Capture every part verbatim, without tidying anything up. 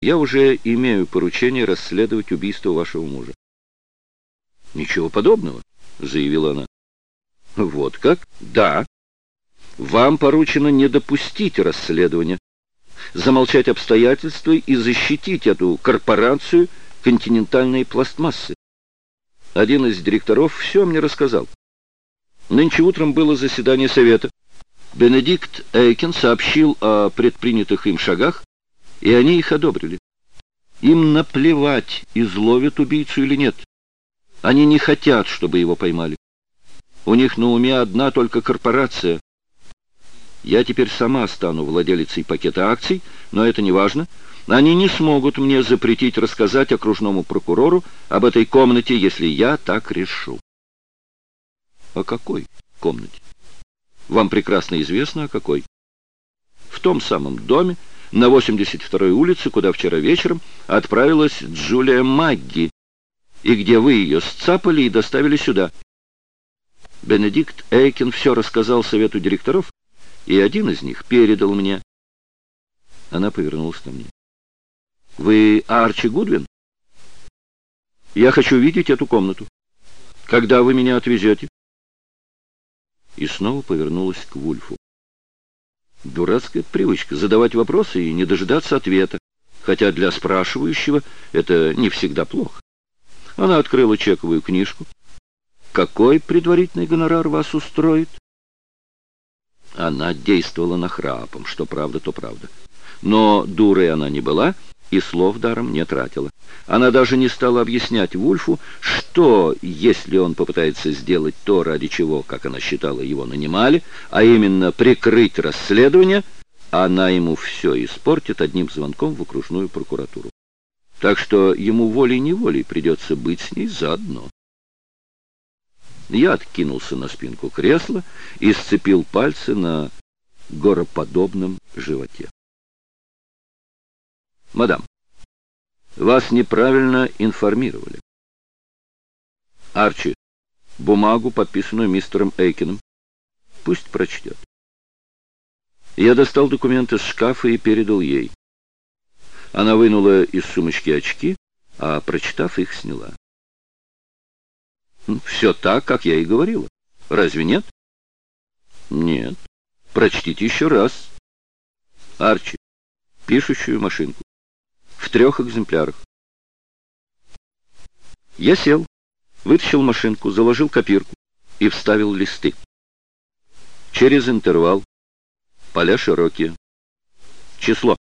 Я уже имею поручение расследовать убийство вашего мужа. Ничего подобного, заявила она. Вот как? Да. Вам поручено не допустить расследования, замолчать обстоятельства и защитить эту корпорацию «Континентальные пластмассы». Один из директоров все мне рассказал. Нынче утром было заседание совета. Бенедикт Эйкен сообщил о предпринятых им шагах, и они их одобрили. Им наплевать, изловят убийцу или нет. Они не хотят, чтобы его поймали. У них на уме одна только корпорация. Я теперь сама стану владелицей пакета акций, но это не важно. Они не смогут мне запретить рассказать окружному прокурору об этой комнате, если я так решу. О какой комнате? Вам прекрасно известно, о какой. В том самом доме на восемьдесят второй улице, куда вчера вечером отправилась Джулия Магги, и где вы ее сцапали и доставили сюда. Бенедикт Эйкен все рассказал совету директоров, и один из них передал мне. Она повернулась ко мне. Вы Арчи Гудвин? Я хочу видеть эту комнату. Когда вы меня отвезете? И снова повернулась к Вульфу. Дурацкая привычка задавать вопросы и не дожидаться ответа, хотя для спрашивающего это не всегда плохо. Она открыла чековую книжку. Какой предварительный гонорар вас устроит? Она действовала нахрапом, что правда, то правда. Но дурой она не была и слов даром не тратила. Она даже не стала объяснять Вульфу, что, если он попытается сделать то, ради чего, как она считала, его нанимали, а именно прикрыть расследование, она ему все испортит одним звонком в окружную прокуратуру. Так что ему волей-неволей придется быть с ней заодно. Я откинулся на спинку кресла и сцепил пальцы на гороподобном животе. Мадам, вас неправильно информировали. Арчи, бумагу, подписанную мистером Эйкеном. Пусть прочтет. Я достал документы из шкафа и передал ей. Она вынула из сумочки очки, а, прочитав их, сняла. Все так, как я и говорила. Разве нет? Нет. Прочтите еще раз. Арчи, пишущую машинку. В трех экземплярах. Я сел, вытащил машинку, заложил копирку и вставил листы. Через интервал. Поля широкие. Число.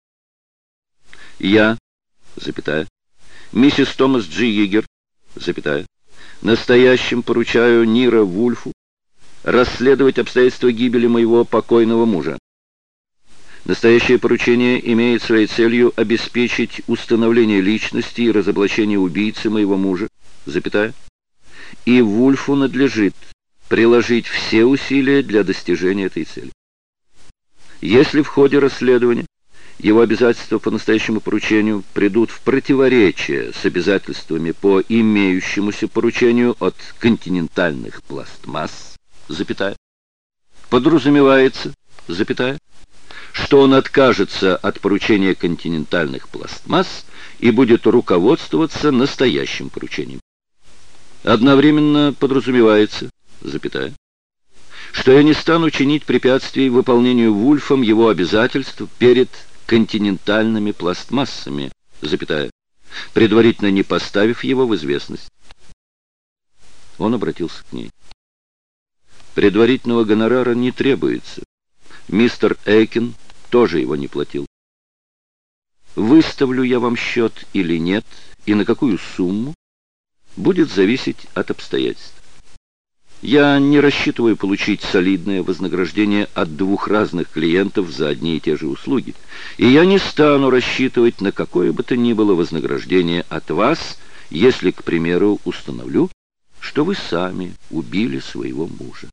Я, запятая, миссис Томас Джи Йигер, запятая, настоящим поручаю Нира Вульфу расследовать обстоятельства гибели моего покойного мужа. Настоящее поручение имеет своей целью обеспечить установление личности и разоблачение убийцы моего мужа, запятая, и Вульфу надлежит приложить все усилия для достижения этой цели. Если в ходе расследования его обязательства по настоящему поручению придут в противоречие с обязательствами по имеющемуся поручению от континентальных пластмасс, запятая, подразумевается, запятая, что он откажется от поручения континентальных пластмасс и будет руководствоваться настоящим поручением. Одновременно подразумевается, запятая, что я не стану чинить препятствий выполнению Вульфом его обязательств перед континентальными пластмассами, запятая, предварительно не поставив его в известность. Он обратился к ней. Предварительного гонорара не требуется. Мистер Эйкен тоже его не платил. Выставлю я вам счет или нет, и на какую сумму, будет зависеть от обстоятельств. Я не рассчитываю получить солидное вознаграждение от двух разных клиентов за одни и те же услуги, и я не стану рассчитывать на какое бы то ни было вознаграждение от вас, если, к примеру, установлю, что вы сами убили своего мужа.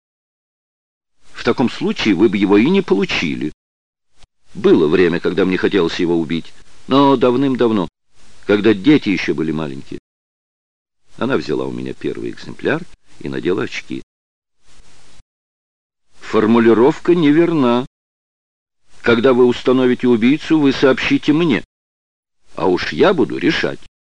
В таком случае вы бы его и не получили. Было время, когда мне хотелось его убить, но давным-давно, когда дети еще были маленькие. Она взяла у меня первый экземпляр и надела очки. Формулировка неверна. Когда вы установите убийцу, вы сообщите мне. А уж я буду решать.